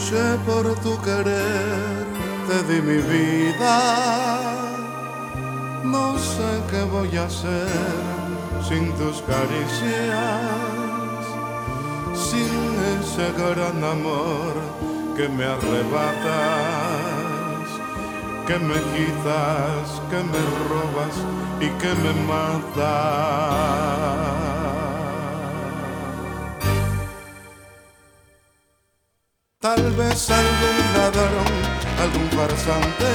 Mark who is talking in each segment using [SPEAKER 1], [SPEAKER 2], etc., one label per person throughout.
[SPEAKER 1] Luché por tu querer, te di mi vida. No sé qué voy a hacer sin tus caricias, sin ese gran amor que me arrebatas, que me quitas, que me robas y que me matas. Tal vez algún ladrón, algún farsante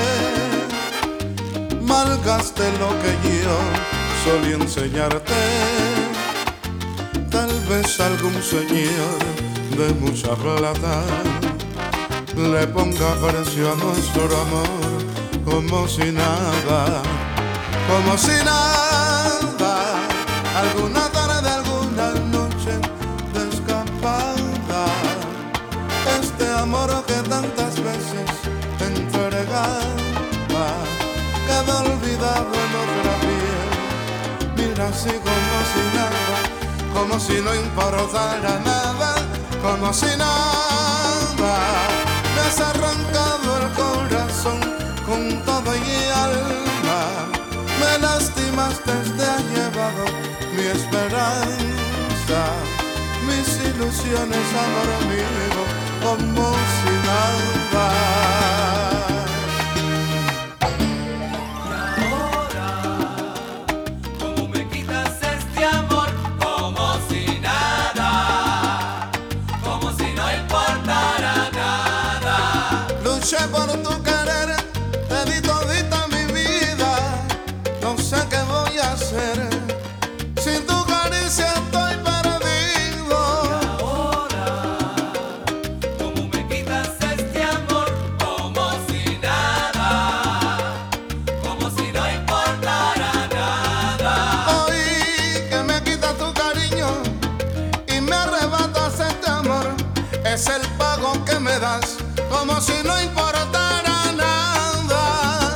[SPEAKER 1] malgaste lo que yo solía enseñarte. Tal vez algún señor de mucha plata le ponga precio a nuestro amor como si nada, como si nada. Alguna tarde, alguna noche de escapada, este amor que tantas veces te entregaba quedó olvidado en otra piel. Mira así como si nada, como si no importara nada, como si nada. Me has arrancado el corazón con todo y alma, me lastimaste, te has llevado mi esperanza, mis ilusiones, amor mío, como si nada. Luché por tu querer, te di todita mi vida. No sé qué voy a hacer, sin tu caricia estoy perdido.
[SPEAKER 2] Y ahora, ¿cómo me quitas este amor? Como si nada, como si no importara nada.
[SPEAKER 1] Hoy que me quitas tu cariño y me arrebatas este amor, es el pago que me das, como si no importara nada.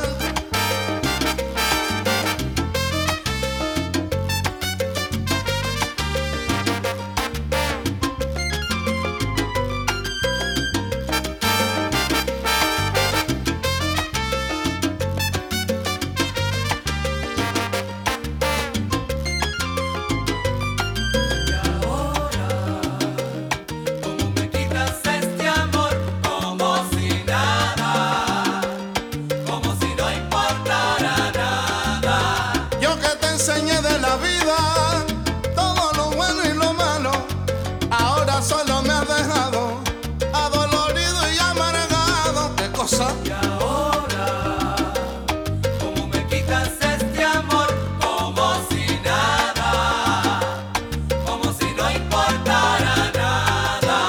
[SPEAKER 2] Y ahora, ¿cómo me quitas este amor? Como si nada, como si no importara nada.
[SPEAKER 1] Yo que te enseñé de la vida todo lo bueno y lo malo, ahora solo me has dejado adolorido y amargado. ¿Qué cosa?
[SPEAKER 2] Y ahora, ¿cómo me quitas este amor? Como si nada, como si no importara nada.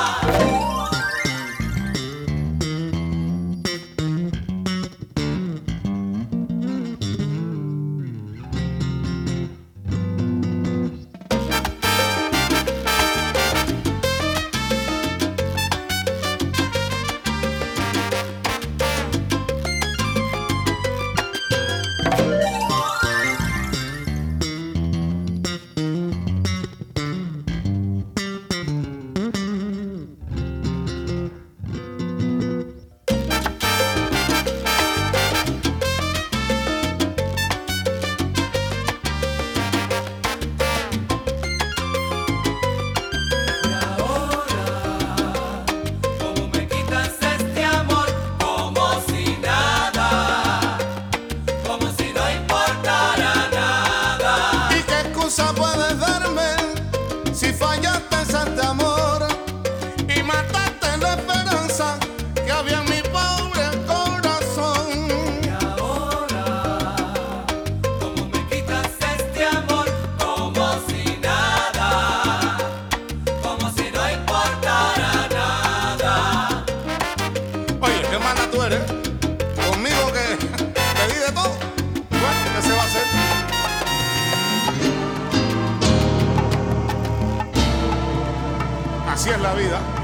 [SPEAKER 2] Y ahora, ¿cómo me quitas este amor? Como si nada, como si no importara nada.
[SPEAKER 1] ¿Y qué excusa puedes darme si fallaste en este amor y mataste la esperanza que había en mi pobre corazón?
[SPEAKER 2] Y ahora, ¿cómo me quitas este amor? Como si nada, como si no importara nada.
[SPEAKER 1] Oye, qué mala tú eres, conmigo que te di de todo. Bueno, ¿qué se va a hacer? Así es la vida.